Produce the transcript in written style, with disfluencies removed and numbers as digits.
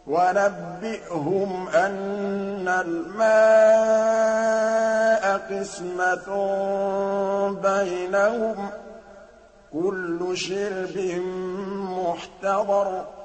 وَنَبِّئْهُمْ أَنَّ الْمَاءَ قِسْمَةٌ بَيْنَهُمْ ۖ كُلُّ شِرْبٍ مُّحْتَضَرٌ